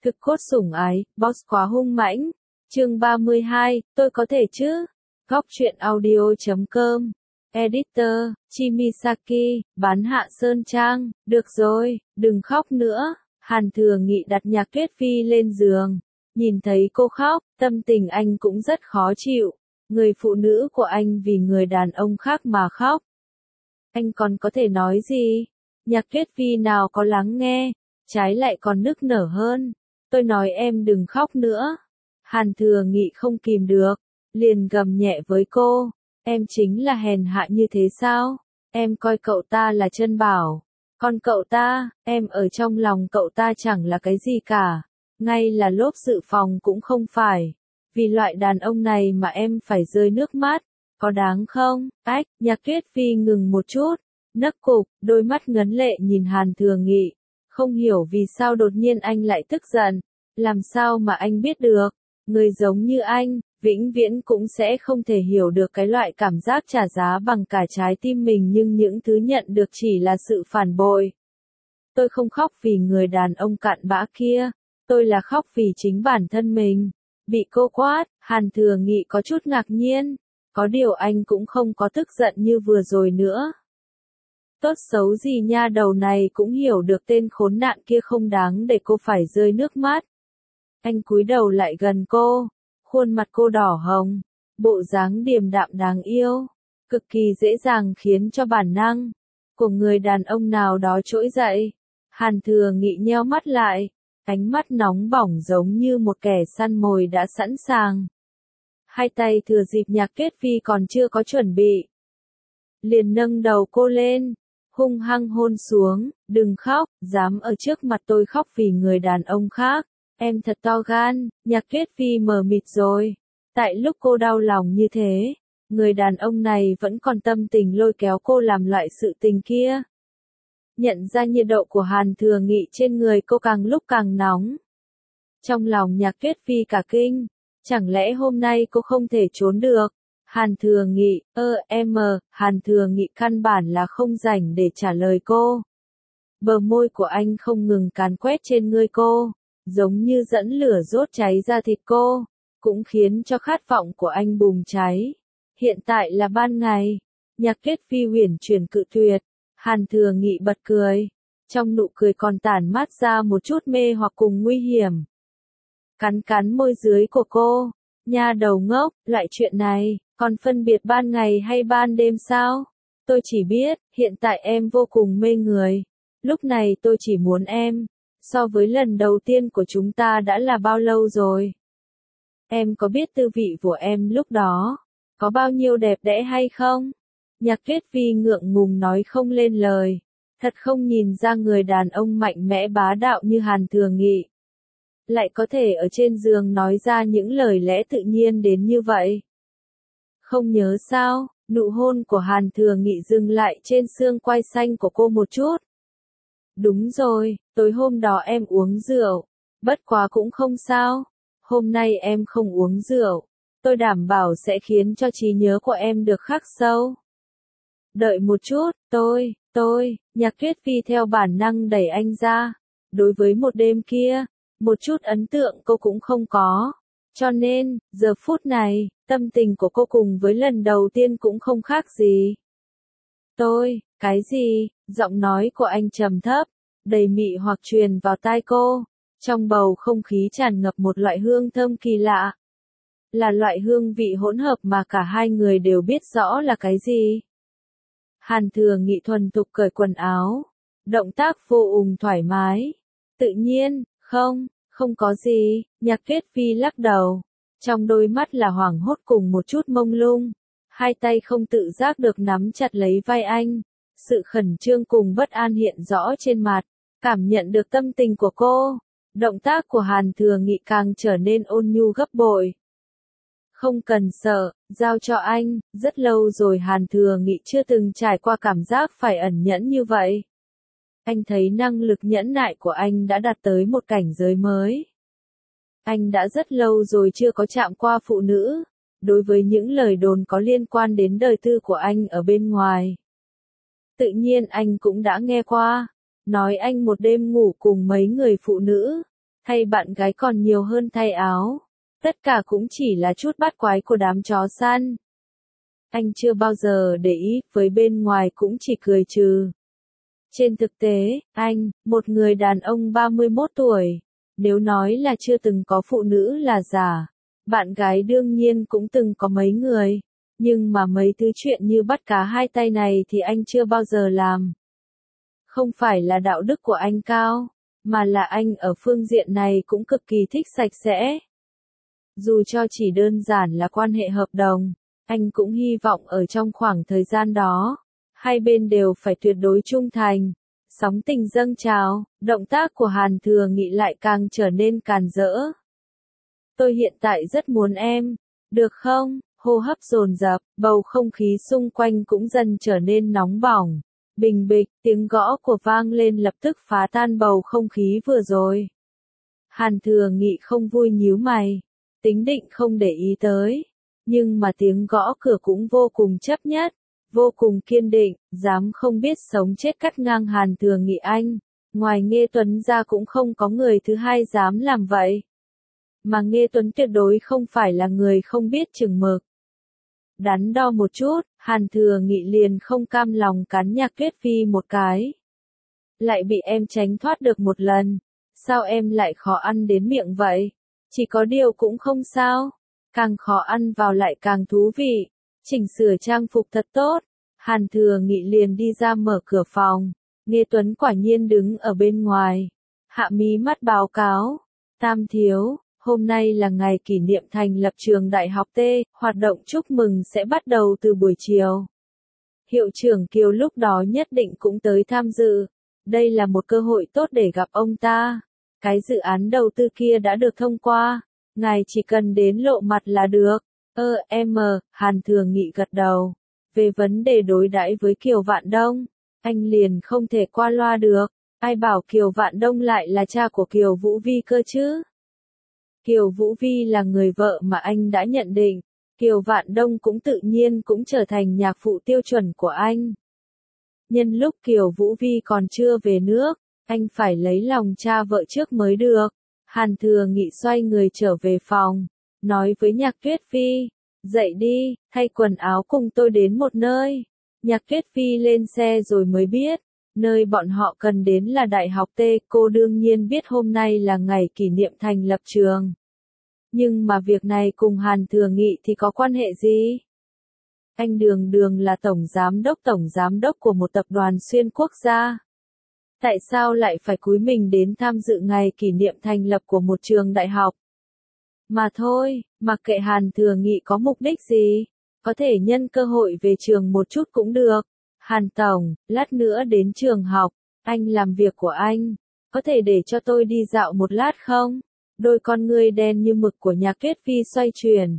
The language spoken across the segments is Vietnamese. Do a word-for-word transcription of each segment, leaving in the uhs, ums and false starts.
Thực cốt sủng ái, boss quá hung mãnh. Chương ba mươi hai, tôi có thể chứ? Góc truyện audio chấm com. Editor, Chimisaki, bán hạ Sơn Trang. Được rồi, đừng khóc nữa. Hàn Thừa Nghị đặt Nhạc Tuyết Phi lên giường. Nhìn thấy cô khóc, tâm tình anh cũng rất khó chịu. Người phụ nữ của anh vì người đàn ông khác mà khóc. Anh còn có thể nói gì? Nhạc Tuyết Phi nào có lắng nghe, trái lại còn nức nở hơn. Tôi nói em đừng khóc nữa. Hàn Thừa Nghị không kìm được, liền gầm nhẹ với cô. Em chính là hèn hạ như thế sao? Em coi cậu ta là chân bảo. Còn cậu ta, em ở trong lòng cậu ta chẳng là cái gì cả. Ngay là lốp dự phòng cũng không phải. Vì loại đàn ông này mà em phải rơi nước mắt. Có đáng không? Ách, Nhạc Tuyết Phi ngừng một chút. Nấc cục, đôi mắt ngấn lệ nhìn Hàn Thừa Nghị. Không hiểu vì sao đột nhiên anh lại tức giận. Làm sao mà anh biết được? Người giống như anh, vĩnh viễn cũng sẽ không thể hiểu được cái loại cảm giác trả giá bằng cả trái tim mình, nhưng những thứ nhận được chỉ là sự phản bội. Tôi không khóc vì người đàn ông cặn bã kia. Tôi là khóc vì chính bản thân mình. Bị cô quát, Hàn Thừa Nghị có chút ngạc nhiên. Có điều anh cũng không có tức giận như vừa rồi nữa. Tốt xấu gì nha đầu này cũng hiểu được tên khốn nạn kia không đáng để cô phải rơi nước mắt. Anh cúi đầu lại gần cô, khuôn mặt cô đỏ hồng, bộ dáng điềm đạm đáng yêu, cực kỳ dễ dàng khiến cho bản năng của người đàn ông nào đó trỗi dậy. Hàn Thừa Nghị nheo mắt lại, ánh mắt nóng bỏng giống như một kẻ săn mồi đã sẵn sàng. Hai tay thừa dịp Nhạc Tuyết Phi còn chưa có chuẩn bị, liền nâng đầu cô lên, hung hăng hôn xuống. Đừng khóc, dám ở trước mặt tôi khóc vì người đàn ông khác. Em thật to gan. Nhạc Tuyết Phi mờ mịt rồi. Tại lúc cô đau lòng như thế, người đàn ông này vẫn còn tâm tình lôi kéo cô làm loại sự tình kia. Nhận ra nhiệt độ của Hàn Thừa Nghị trên người cô càng lúc càng nóng. Trong lòng Nhạc Tuyết Phi cả kinh. Chẳng lẽ hôm nay cô không thể trốn được? Hàn Thừa Nghị, ơ, em, Hàn Thừa Nghị căn bản là không rảnh để trả lời cô. Bờ môi của anh không ngừng càn quét trên người cô, giống như dẫn lửa đốt cháy ra thịt cô, cũng khiến cho khát vọng của anh bùng cháy. Hiện tại là ban ngày. Nhạc Tuyết Phi huyền chuyển cự tuyệt. Hàn Thừa Nghị bật cười. Trong nụ cười còn tản mát ra một chút mê hoặc cùng nguy hiểm. Cắn cắn môi dưới của cô. Nha đầu ngốc, loại chuyện này, còn phân biệt ban ngày hay ban đêm sao? Tôi chỉ biết, hiện tại em vô cùng mê người. Lúc này tôi chỉ muốn em. So với lần đầu tiên của chúng ta đã là bao lâu rồi? Em có biết tư vị của em lúc đó có bao nhiêu đẹp đẽ hay không? Nhạc Tuyết Phi ngượng ngùng nói không lên lời. Thật không nhìn ra người đàn ông mạnh mẽ bá đạo như Hàn Thừa Nghị lại có thể ở trên giường nói ra những lời lẽ tự nhiên đến như vậy. Không nhớ sao? Nụ hôn của Hàn Thừa Nghị dừng lại trên xương quai xanh của cô một chút. Đúng rồi, tối hôm đó em uống rượu. Bất quá cũng không sao. Hôm nay em không uống rượu. Tôi đảm bảo sẽ khiến cho trí nhớ của em được khắc sâu. Đợi một chút, tôi, tôi, Nhạc Tuyết Phi theo bản năng đẩy anh ra. Đối với một đêm kia, một chút ấn tượng cô cũng không có. Cho nên, giờ phút này, tâm tình của cô cùng với lần đầu tiên cũng không khác gì. Tôi, cái gì? Giọng nói của anh trầm thấp, đầy mị hoặc truyền vào tai cô. Trong bầu không khí tràn ngập một loại hương thơm kỳ lạ. Là loại hương vị hỗn hợp mà cả hai người đều biết rõ là cái gì. Hàn Thừa Nghị thuần thục cởi quần áo. Động tác vô cùng thoải mái. Tự nhiên, không, không có gì. Nhạc Tuyết Phi lắc đầu. Trong đôi mắt là hoảng hốt cùng một chút mông lung. Hai tay không tự giác được nắm chặt lấy vai anh. Sự khẩn trương cùng bất an hiện rõ trên mặt. Cảm nhận được tâm tình của cô. Động tác của Hàn Thừa Nghị càng trở nên ôn nhu gấp bội. Không cần sợ, giao cho anh. Rất lâu rồi Hàn Thừa Nghị chưa từng trải qua cảm giác phải ẩn nhẫn như vậy. Anh thấy năng lực nhẫn nại của anh đã đạt tới một cảnh giới mới. Anh đã rất lâu rồi chưa có chạm qua phụ nữ. Đối với những lời đồn có liên quan đến đời tư của anh ở bên ngoài, tự nhiên anh cũng đã nghe qua. Nói anh một đêm ngủ cùng mấy người phụ nữ. Thay bạn gái còn nhiều hơn thay áo. Tất cả cũng chỉ là chút bắt quái của đám chó săn. Anh chưa bao giờ để ý, với bên ngoài cũng chỉ cười trừ. Trên thực tế, anh, một người đàn ông ba mươi mốt tuổi, nếu nói là chưa từng có phụ nữ là giả. Bạn gái đương nhiên cũng từng có mấy người, nhưng mà mấy thứ chuyện như bắt cá hai tay này thì anh chưa bao giờ làm. Không phải là đạo đức của anh cao, mà là anh ở phương diện này cũng cực kỳ thích sạch sẽ. Dù cho chỉ đơn giản là quan hệ hợp đồng, anh cũng hy vọng ở trong khoảng thời gian đó, hai bên đều phải tuyệt đối trung thành. Sóng tình dâng trào, động tác của Hàn Thừa Nghị lại càng trở nên càn rỡ. Tôi hiện tại rất muốn em, được không? Hô hấp dồn dập, bầu không khí xung quanh cũng dần trở nên nóng bỏng. Bình bịch, tiếng gõ của vang lên lập tức phá tan bầu không khí vừa rồi. Hàn Thừa Nghị không vui nhíu mày, tính định không để ý tới. Nhưng mà tiếng gõ cửa cũng vô cùng chấp nhất, vô cùng kiên định, dám không biết sống chết cắt ngang Hàn Thừa Nghị anh. Ngoài Nghê Tuấn ra cũng không có người thứ hai dám làm vậy. Mà Nghê Tuấn tuyệt đối không phải là người không biết chừng mực. Đắn đo một chút, Hàn Thừa Nghị liền không cam lòng cắn Nhạc Tuyết Phi một cái. Lại bị em tránh thoát được một lần, sao em lại khó ăn đến miệng vậy? Chỉ có điều cũng không sao, càng khó ăn vào lại càng thú vị. Chỉnh sửa trang phục thật tốt, Hàn Thừa Nghị liền đi ra mở cửa phòng. Nghê Tuấn quả nhiên đứng ở bên ngoài, hạ mí mắt báo cáo. Tam thiếu, hôm nay là ngày kỷ niệm thành lập trường Đại học T, hoạt động chúc mừng sẽ bắt đầu từ buổi chiều. Hiệu trưởng Kiều lúc đó nhất định cũng tới tham dự. Đây là một cơ hội tốt để gặp ông ta. Cái dự án đầu tư kia đã được thông qua, ngài chỉ cần đến lộ mặt là được. Ơ, em, Hàn Thừa Nghị gật đầu. Về vấn đề đối đãi với Kiều Vạn Đông, anh liền không thể qua loa được. Ai bảo Kiều Vạn Đông lại là cha của Kiều Vũ Vi cơ chứ? Kiều Vũ Vi là người vợ mà anh đã nhận định. Kiều Vạn Đông cũng tự nhiên cũng trở thành nhạc phụ tiêu chuẩn của anh. Nhân lúc Kiều Vũ Vi còn chưa về nước, anh phải lấy lòng cha vợ trước mới được. Hàn Thừa Nghị xoay người trở về phòng, nói với Nhạc Tuyết Phi, dậy đi, thay quần áo cùng tôi đến một nơi. Nhạc Tuyết Phi lên xe rồi mới biết, nơi bọn họ cần đến là Đại học T, cô đương nhiên biết hôm nay là ngày kỷ niệm thành lập trường. Nhưng mà việc này cùng Hàn Thừa Nghị thì có quan hệ gì? Anh đường đường là tổng giám đốc tổng giám đốc của một tập đoàn xuyên quốc gia. Tại sao lại phải cúi mình đến tham dự ngày kỷ niệm thành lập của một trường đại học? Mà thôi, mặc kệ Hàn Thừa Nghị có mục đích gì, có thể nhân cơ hội về trường một chút cũng được. Hàn Tổng, lát nữa đến trường học, anh làm việc của anh, có thể để cho tôi đi dạo một lát không? Đôi con ngươi đen như mực của Nhạc Tuyết Phi xoay chuyển.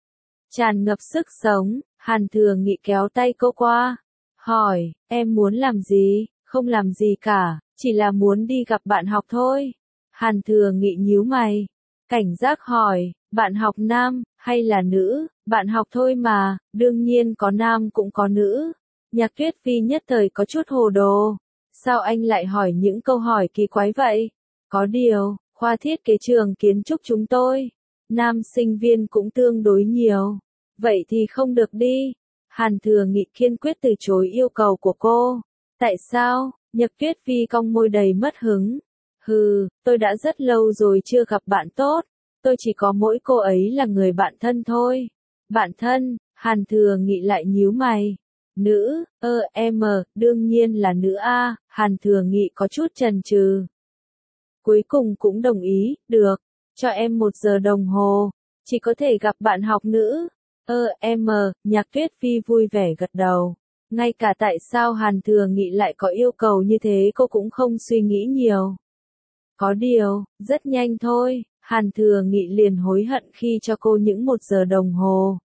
Tràn ngập sức sống, Hàn Thừa Nghị kéo tay cô qua, hỏi, em muốn làm gì? Không làm gì cả, chỉ là muốn đi gặp bạn học thôi. Hàn Thừa Nghị nhíu mày, cảnh giác hỏi, bạn học nam, hay là nữ? Bạn học thôi mà, đương nhiên có nam cũng có nữ. Nhạc Tuyết Phi nhất thời có chút hồ đồ. Sao anh lại hỏi những câu hỏi kỳ quái vậy? Có điều, khoa thiết kế trường kiến trúc chúng tôi, nam sinh viên cũng tương đối nhiều. Vậy thì không được đi. Hàn Thừa Nghị kiên quyết từ chối yêu cầu của cô. Tại sao? Nhạc Tuyết Phi cong môi đầy mất hứng. Hừ, tôi đã rất lâu rồi chưa gặp bạn tốt. Tôi chỉ có mỗi cô ấy là người bạn thân thôi. Bạn thân? Hàn Thừa Nghị lại nhíu mày. Nữ? Ơ, em, đương nhiên là nữ a. Hàn Thừa Nghị có chút chần chừ. Cuối cùng cũng đồng ý, được. Cho em một giờ đồng hồ. Chỉ có thể gặp bạn học nữ. Ơ, em, Nhạc Tuyết Phi vui vẻ gật đầu. Ngay cả tại sao Hàn Thừa Nghị lại có yêu cầu như thế cô cũng không suy nghĩ nhiều. Có điều, rất nhanh thôi, Hàn Thừa Nghị liền hối hận khi cho cô những một giờ đồng hồ.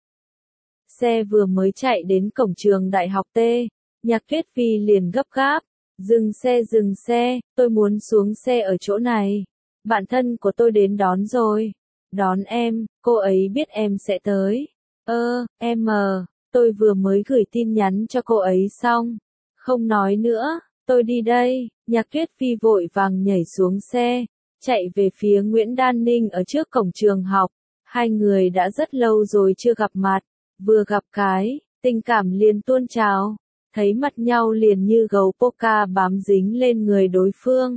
Xe vừa mới chạy đến cổng trường Đại học T, Nhạc Tuyết Phi liền gấp gáp. Dừng xe dừng xe, tôi muốn xuống xe ở chỗ này. Bạn thân của tôi đến đón rồi. Đón em, cô ấy biết em sẽ tới. Ơ, em ờ. Tôi vừa mới gửi tin nhắn cho cô ấy xong. Không nói nữa, tôi đi đây. Nhạc Tuyết Phi vội vàng nhảy xuống xe. chạy về phía Nguyễn Đan Ninh ở trước cổng trường học. Hai người đã rất lâu rồi chưa gặp mặt, vừa gặp cái, tình cảm liền tuôn trào, thấy mặt nhau liền như gấu poca bám dính lên người đối phương.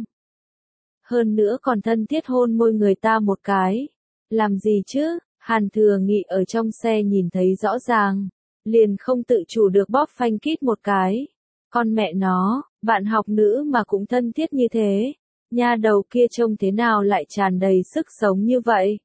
Hơn nữa còn thân thiết hôn môi người ta một cái. Làm gì chứ? Hàn Thừa Nghị ở trong xe nhìn thấy rõ ràng, liền không tự chủ được bóp phanh kít một cái. Con mẹ nó, bạn học nữ mà cũng thân thiết như thế, nha đầu kia trông thế nào lại tràn đầy sức sống như vậy.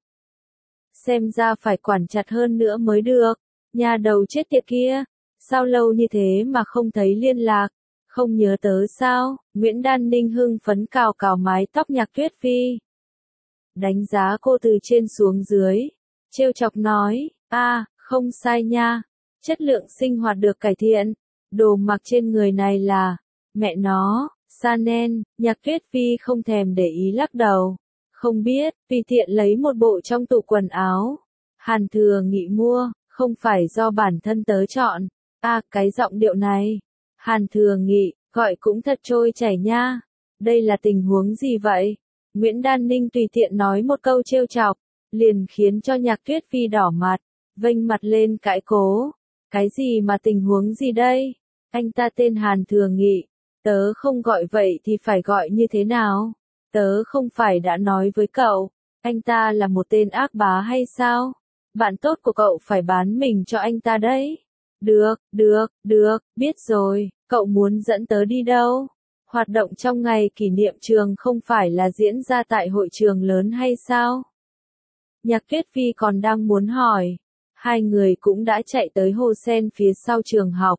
Xem ra phải quản chặt hơn nữa mới được, nha đầu chết tiệt kia, sao lâu như thế mà không thấy liên lạc, không nhớ tới sao? Nguyễn Đan Ninh hưng phấn cào cào mái tóc Nhạc Tuyết Phi. Đánh giá cô từ trên xuống dưới, trêu chọc nói, a, à, không sai nha, chất lượng sinh hoạt được cải thiện, đồ mặc trên người này là, mẹ nó, Chanel. Nhạc Tuyết Phi không thèm để ý lắc đầu, không biết, tùy tiện lấy một bộ trong tủ quần áo. Hàn Thừa Nghị mua, không phải do bản thân tớ chọn, a, à, cái giọng điệu này. Hàn Thừa Nghị, gọi cũng thật trôi chảy nha, đây là tình huống gì vậy? Nguyễn Đan Ninh tùy tiện nói một câu trêu chọc, liền khiến cho Nhạc Tuyết Phi đỏ mặt, vênh mặt lên cãi cố. Cái gì mà tình huống gì đây? Anh ta tên Hàn Thừa Nghị, tớ không gọi vậy thì phải gọi như thế nào? Tớ không phải đã nói với cậu, anh ta là một tên ác bá hay sao? Bạn tốt của cậu phải bán mình cho anh ta đấy. Được, được, được, biết rồi, cậu muốn dẫn tớ đi đâu? Hoạt động trong ngày kỷ niệm trường không phải là diễn ra tại hội trường lớn hay sao? Nhạc Tuyết Phi còn đang muốn hỏi. Hai người cũng đã chạy tới hồ sen phía sau trường học.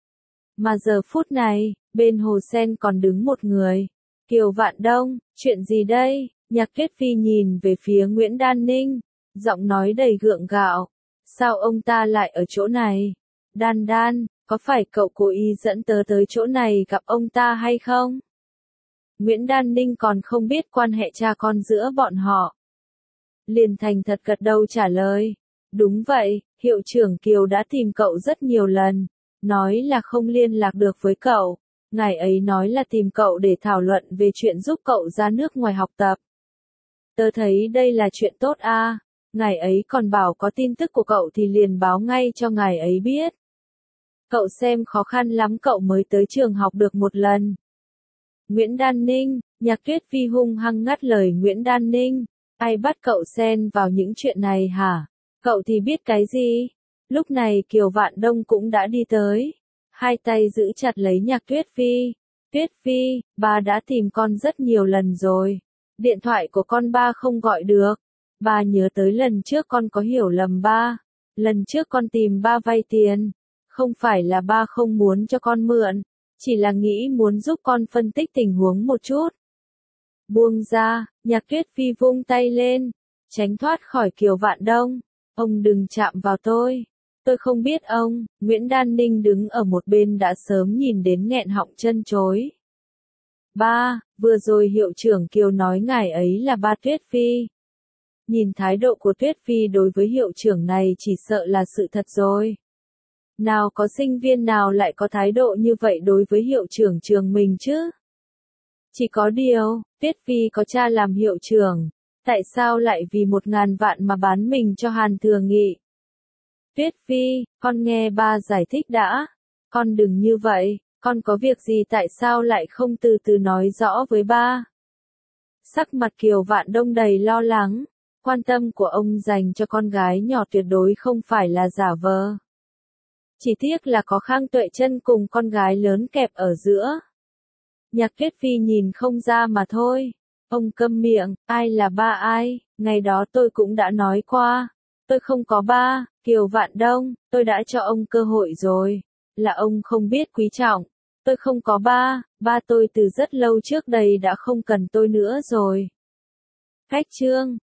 Mà giờ phút này, bên hồ sen còn đứng một người. Kiều Vạn Đông, chuyện gì đây? Nhạc Tuyết Phi nhìn về phía Nguyễn Đan Ninh, giọng nói đầy gượng gạo. Sao ông ta lại ở chỗ này? Đan Đan, có phải cậu cố ý dẫn tớ tới chỗ này gặp ông ta hay không? Nguyễn Đan Ninh còn không biết quan hệ cha con giữa bọn họ. Liền thành thật gật đầu trả lời. Đúng vậy, hiệu trưởng Kiều đã tìm cậu rất nhiều lần, nói là không liên lạc được với cậu. Ngài ấy nói là tìm cậu để thảo luận về chuyện giúp cậu ra nước ngoài học tập. Tớ thấy đây là chuyện tốt a. À. Ngài ấy còn bảo có tin tức của cậu thì liền báo ngay cho ngài ấy biết. Cậu xem khó khăn lắm cậu mới tới trường học được một lần. Nguyễn Đan Ninh, Nhạc Tuyết Phi hung hăng ngắt lời Nguyễn Đan Ninh. Ai bắt cậu xen vào những chuyện này hả? Cậu thì biết cái gì? Lúc này Kiều Vạn Đông cũng đã đi tới. Hai tay giữ chặt lấy Nhạc Tuyết Phi. Tuyết Phi, ba đã tìm con rất nhiều lần rồi. Điện thoại của con ba không gọi được. Ba nhớ tới lần trước con có hiểu lầm ba. Lần trước con tìm ba vay tiền. Không phải là ba không muốn cho con mượn. Chỉ là nghĩ muốn giúp con phân tích tình huống một chút. Buông ra, Nhạc Tuyết Phi vung tay lên. Tránh thoát khỏi Kiều Vạn Đông. Ông đừng chạm vào tôi. Tôi không biết ông. Nguyễn Đan Ninh đứng ở một bên đã sớm nhìn đến nghẹn họng chân chối. Ba, vừa rồi hiệu trưởng Kiều nói ngài ấy là ba Tuyết Phi. Nhìn thái độ của Tuyết Phi đối với hiệu trưởng này chỉ sợ là sự thật rồi. Nào có sinh viên nào lại có thái độ như vậy đối với hiệu trưởng trường mình chứ? Chỉ có điều, Tuyết Phi có cha làm hiệu trưởng. Tại sao lại vì một ngàn vạn mà bán mình cho Hàn Thừa Nghị? Tuyết Phi, con nghe ba giải thích đã. Con đừng như vậy, con có việc gì tại sao lại không từ từ nói rõ với ba? Sắc mặt Kiều Vạn Đông đầy lo lắng. Quan tâm của ông dành cho con gái nhỏ tuyệt đối không phải là giả vờ. Chỉ tiếc là có Khang Tuệ Chân cùng con gái lớn kẹp ở giữa. Nhạc Tuyết Phi nhìn không ra mà thôi. Ông câm miệng, ai là ba ai, ngày đó tôi cũng đã nói qua. Tôi không có ba, Kiều Vạn Đông, tôi đã cho ông cơ hội rồi. Là ông không biết quý trọng. Tôi không có ba, ba tôi từ rất lâu trước đây đã không cần tôi nữa rồi. Cách chương